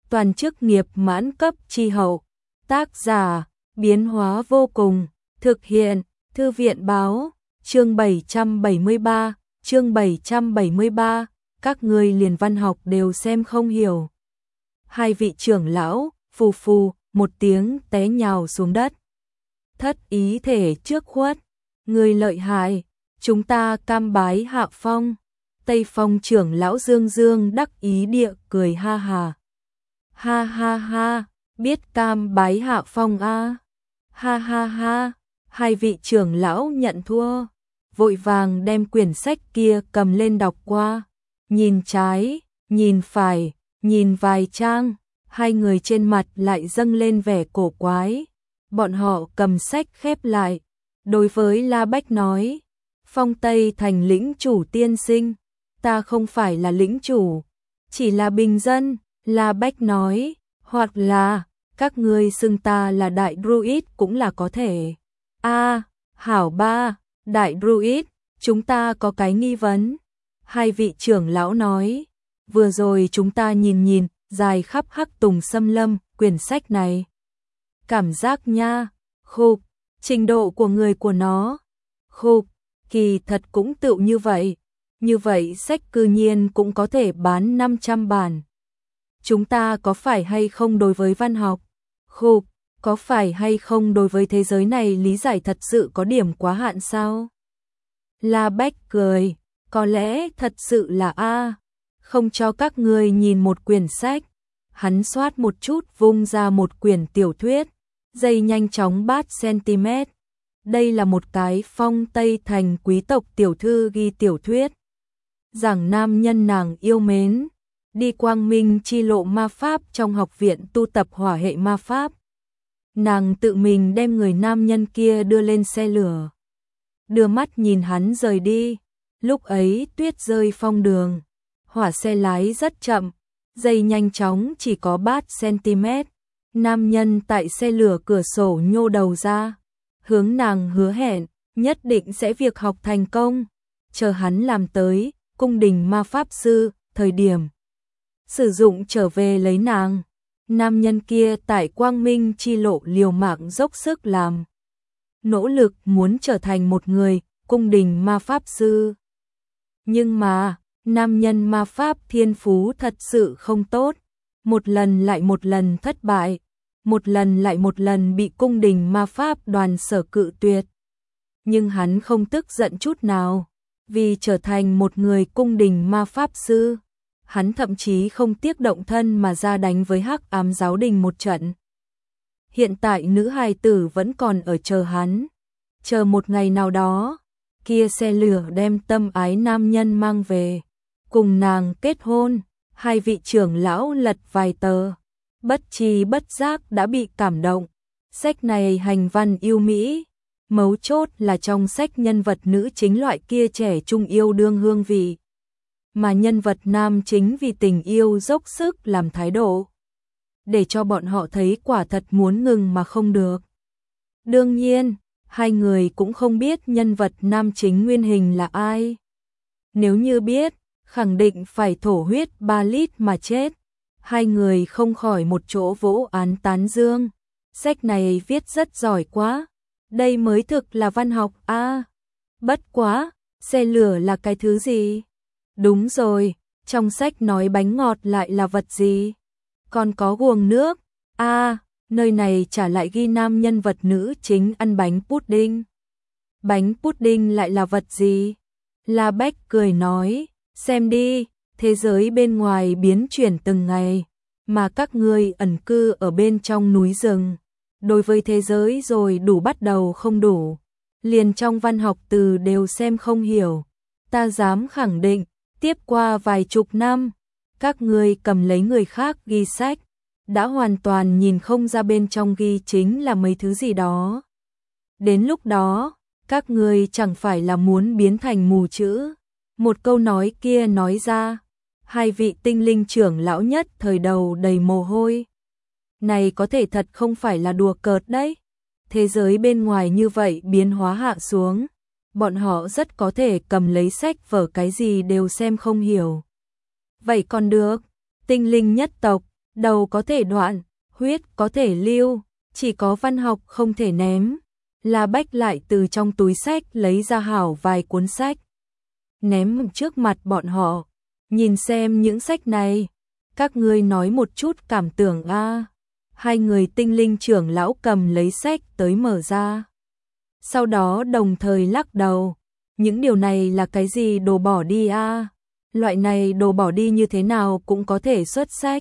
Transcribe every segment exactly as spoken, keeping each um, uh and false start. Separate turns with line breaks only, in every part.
toàn chức nghiệp mãn cấp chi hậu. Tác giả, biến hóa vô cùng, thực hiện, Thư viện báo, chương bảy trăm bảy mươi ba, chương bảy trăm bảy mươi ba, các ngươi liền văn học đều xem không hiểu. Hai vị trưởng lão, phù phù, một tiếng té nhào xuống đất. Thất ý thể trước khuất, người lợi hại, chúng ta cam bái hạ phong. Tây Phong trưởng lão Dương Dương đắc ý địa cười ha hà. Ha ha ha, biết cam bái hạ phong a. Ha ha ha, hai vị trưởng lão nhận thua, vội vàng đem quyển sách kia cầm lên đọc qua. Nhìn trái, nhìn phải, nhìn vài trang, hai người trên mặt lại dâng lên vẻ cổ quái. Bọn họ cầm sách khép lại, đối với La Bách nói, Phong Tây thành lĩnh chủ tiên sinh, ta không phải là lĩnh chủ, chỉ là bình dân. La Bách nói, hoặc là, các ngươi xưng ta là đại druid cũng là có thể. A, hảo ba, đại druid, chúng ta có cái nghi vấn. Hai vị trưởng lão nói, vừa rồi chúng ta nhìn nhìn, dài khắp hắc tùng xâm lâm, quyển sách này. Cảm giác nha, khục, trình độ của người của nó. Khục, kỳ thật cũng tự như vậy. Như vậy sách cư nhiên cũng có thể bán năm trăm bản. Chúng ta có phải hay không đối với văn học? Khục, có phải hay không đối với thế giới này lý giải thật sự có điểm quá hạn sao? La Bách cười, có lẽ thật sự là a, không cho các ngươi nhìn một quyển sách. Hắn xoát một chút vung ra một quyển tiểu thuyết, dây nhanh chóng bát cm. Đây là một cái Phong Tây thành quý tộc tiểu thư ghi tiểu thuyết. Giảng nam nhân nàng yêu mến, đi quang minh chi lộ ma pháp trong học viện tu tập hỏa hệ ma pháp. Nàng tự mình đem người nam nhân kia đưa lên xe lửa, đưa mắt nhìn hắn rời đi. Lúc ấy tuyết rơi phong đường, hỏa xe lái rất chậm, dây nhanh chóng chỉ có bát cm. Nam nhân tại xe lửa cửa sổ nhô đầu ra, hướng nàng hứa hẹn, nhất định sẽ việc học thành công. Chờ hắn làm tới cung đình ma pháp sư, thời điểm sử dụng trở về lấy nàng. Nam nhân kia tại quang minh chi lộ liều mạng dốc sức làm, nỗ lực muốn trở thành một người cung đình ma pháp sư. Nhưng mà, nam nhân ma pháp thiên phú thật sự không tốt, một lần lại một lần thất bại, một lần lại một lần bị cung đình ma pháp đoàn sở cự tuyệt. Nhưng hắn không tức giận chút nào, vì trở thành một người cung đình ma pháp sư, hắn thậm chí không tiếc động thân mà ra đánh với Hắc Ám giáo đình một trận. Hiện tại nữ hài tử vẫn còn ở chờ hắn, chờ một ngày nào đó, kia xe lửa đem tâm ái nam nhân mang về, cùng nàng kết hôn. Hai vị trưởng lão lật vài tờ, bất tri bất giác đã bị cảm động. Sách này hành văn yêu mỹ, mấu chốt là trong sách nhân vật nữ chính loại kia trẻ trung yêu đương hương vị, mà nhân vật nam chính vì tình yêu dốc sức làm thái độ, để cho bọn họ thấy quả thật muốn ngừng mà không được. Đương nhiên, hai người cũng không biết nhân vật nam chính nguyên hình là ai. Nếu như biết, khẳng định phải thổ huyết ba lít mà chết. Hai người không khỏi một chỗ vỗ án tán dương. Sách này viết rất giỏi quá. Đây mới thực là văn học a. À, bất quá, xe lửa là cái thứ gì? Đúng rồi, trong sách nói bánh ngọt lại là vật gì? Còn có guồng nước. A, à, nơi này trả lại ghi nam nhân vật nữ chính ăn bánh pudding. Bánh pudding lại là vật gì? La Bách cười nói, xem đi, thế giới bên ngoài biến chuyển từng ngày, mà các ngươi ẩn cư ở bên trong núi rừng. Đối với thế giới rồi đủ bắt đầu không đủ, liền trong văn học từ đều xem không hiểu. Ta dám khẳng định, tiếp qua vài chục năm, các ngươi cầm lấy người khác ghi sách, đã hoàn toàn nhìn không ra bên trong ghi chính là mấy thứ gì đó. Đến lúc đó, các ngươi chẳng phải là muốn biến thành mù chữ. Một câu nói kia nói ra, hai vị tinh linh trưởng lão nhất thời đầu đầy mồ hôi. Này có thể thật không phải là đùa cợt đấy. Thế giới bên ngoài như vậy biến hóa hạ xuống, bọn họ rất có thể cầm lấy sách vở cái gì đều xem không hiểu. Vậy còn được, tinh linh nhất tộc, đầu có thể đoạn, huyết có thể lưu, chỉ có văn học không thể ném. La Bách lại từ trong túi sách lấy ra hảo vài cuốn sách, ném trước mặt bọn họ. Nhìn xem những sách này, các ngươi nói một chút cảm tưởng a. Hai người tinh linh trưởng lão cầm lấy sách tới mở ra. Sau đó đồng thời lắc đầu. Những điều này là cái gì, đồ bỏ đi a? Loại này đồ bỏ đi như thế nào cũng có thể xuất sách.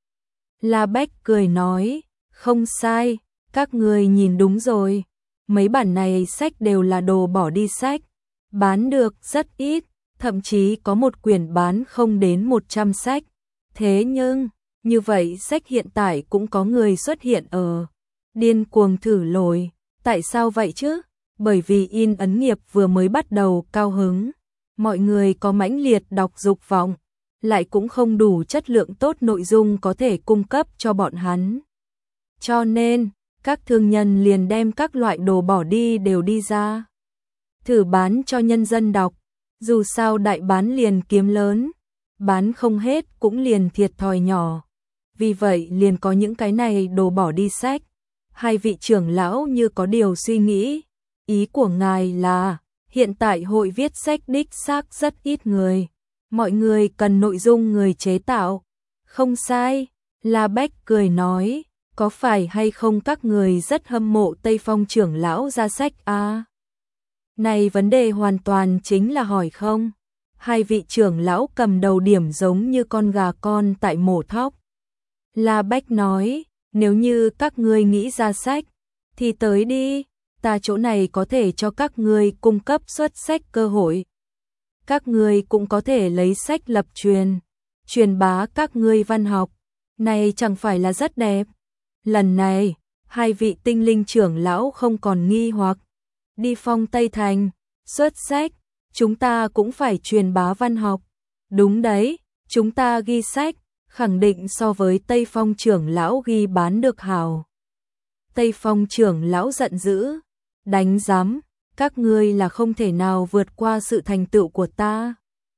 La Bách cười nói, không sai, các ngươi nhìn đúng rồi. Mấy bản này sách đều là đồ bỏ đi sách, bán được rất ít, thậm chí có một quyển bán không đến một trăm sách. Thế nhưng, như vậy sách hiện tại cũng có người xuất hiện ở điên cuồng thử lồi. Tại sao vậy chứ? Bởi vì in ấn nghiệp vừa mới bắt đầu cao hứng, mọi người có mãnh liệt đọc dục vọng, lại cũng không đủ chất lượng tốt nội dung có thể cung cấp cho bọn hắn. Cho nên, các thương nhân liền đem các loại đồ bỏ đi đều đi ra, thử bán cho nhân dân đọc. Dù sao đại bán liền kiếm lớn, bán không hết cũng liền thiệt thòi nhỏ. Vì vậy liền có những cái này đồ bỏ đi sách. Hai vị trưởng lão như có điều suy nghĩ. Ý của ngài là, hiện tại hội viết sách đích xác rất ít người. Mọi người cần nội dung người chế tạo. Không sai, La Bách cười nói, có phải hay không các người rất hâm mộ Tây Phong trưởng lão ra sách à? Này vấn đề hoàn toàn chính là hỏi không. Hai vị trưởng lão cầm đầu điểm giống như con gà con tại mổ thóc. La Bách nói, nếu như các ngươi nghĩ ra sách, thì tới đi, ta chỗ này có thể cho các ngươi cung cấp xuất sách cơ hội. Các ngươi cũng có thể lấy sách lập truyền, truyền bá các ngươi văn học. Này chẳng phải là rất đẹp. Lần này, hai vị tinh linh trưởng lão không còn nghi hoặc. Đi Phong Tây Thành, xuất sách, chúng ta cũng phải truyền bá văn học. Đúng đấy, chúng ta ghi sách, khẳng định so với Tây Phong trưởng lão ghi bán được hào. Tây Phong trưởng lão giận dữ, đánh giám, các ngươi là không thể nào vượt qua sự thành tựu của ta.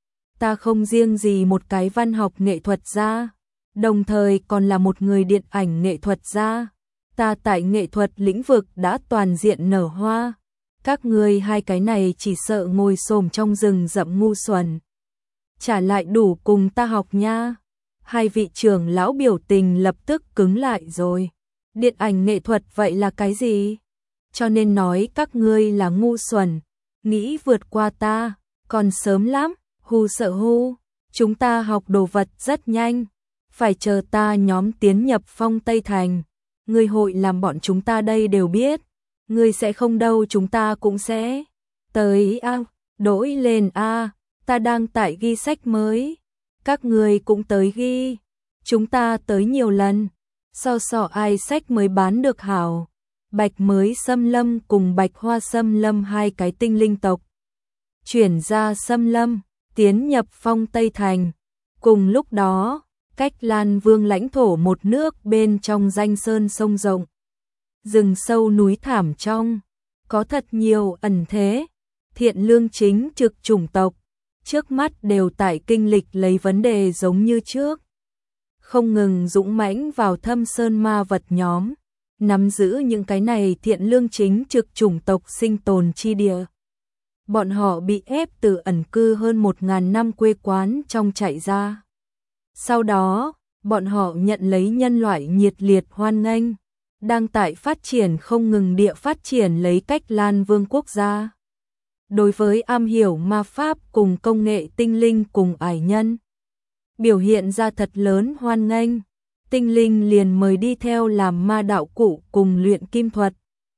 Ta không riêng gì một cái văn học nghệ thuật gia, đồng thời còn là một người điện ảnh nghệ thuật gia. Ta tại nghệ thuật lĩnh vực đã toàn diện nở hoa. Các ngươi hai cái này chỉ sợ ngồi xổm trong rừng rậm ngu xuẩn. Trả lại đủ cùng ta học nha. Hai vị trưởng lão biểu tình lập tức cứng lại rồi. Điện ảnh nghệ thuật vậy là cái gì? Cho nên nói các ngươi là ngu xuẩn, nghĩ vượt qua ta, còn sớm lắm, hù sợ hù. Chúng ta học đồ vật rất nhanh, phải chờ ta nhóm tiến nhập Phong Tây Thành. Ngươi hội làm bọn chúng ta đây đều biết. Ngươi sẽ không đâu, chúng ta cũng sẽ. Tới a, đổi lên a, ta đang tại ghi sách mới. Các ngươi cũng tới ghi. Chúng ta tới nhiều lần. So so ai sách mới bán được hảo. Bạch mới xâm lâm cùng bạch hoa xâm lâm hai cái tinh linh tộc. Chuyển ra xâm lâm, tiến nhập Phong Tây Thành. Cùng lúc đó, cách Lan Vương lãnh thổ một nước bên trong danh sơn sông rộng. Rừng sâu núi thảm trong, có thật nhiều ẩn thế, thiện lương chính trực chủng tộc, trước mắt đều tại kinh lịch lấy vấn đề giống như trước. Không ngừng dũng mãnh vào thâm sơn ma vật nhóm, nắm giữ những cái này thiện lương chính trực chủng tộc sinh tồn chi địa. Bọn họ bị ép từ ẩn cư hơn một ngàn năm quê quán trong chạy ra. Sau đó, bọn họ nhận lấy nhân loại nhiệt liệt hoan nghênh, đang tại phát triển không ngừng địa phát triển lấy cách Lan Vương quốc gia. Đối với am hiểu ma pháp cùng công nghệ tinh linh cùng ải nhân, biểu hiện ra thật lớn hoan nghênh. Tinh linh liền mời đi theo làm ma đạo cụ cùng luyện kim thuật.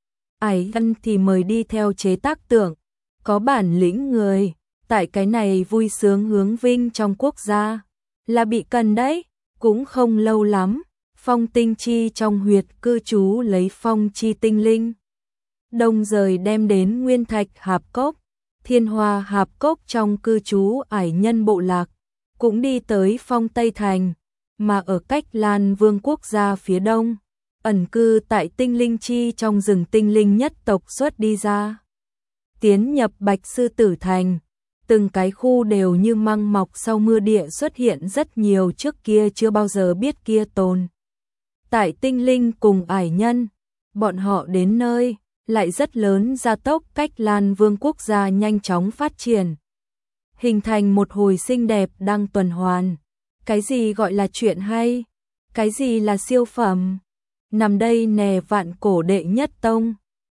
Ải nhân thì mời đi theo chế tác tượng. Có bản lĩnh người, tại cái này vui sướng hướng vinh trong quốc gia, là bị cần đấy, cũng không lâu lắm. Phong Tinh Chi trong huyệt cư trú lấy phong chi tinh linh. Đồng rời đem đến Nguyên Thạch Hạp Cốc, Thiên Hoa Hạp Cốc trong cư trú ải nhân bộ lạc, cũng đi tới Phong Tây Thành, mà ở cách Lan Vương quốc gia phía đông, ẩn cư tại Tinh Linh Chi trong rừng tinh linh nhất tộc xuất đi ra. Tiến nhập Bạch Sư Tử Thành, từng cái khu đều như măng mọc sau mưa địa xuất hiện rất nhiều trước kia chưa bao giờ biết kia tồn. Tại tinh linh cùng ải nhân, bọn họ đến nơi, lại rất lớn gia tốc cách Lan Vương quốc gia nhanh chóng phát triển. Hình thành một hồi xinh đẹp đang tuần hoàn. Cái gì gọi là chuyện hay? Cái gì là siêu phẩm? Nằm đây nè vạn cổ đệ nhất tông.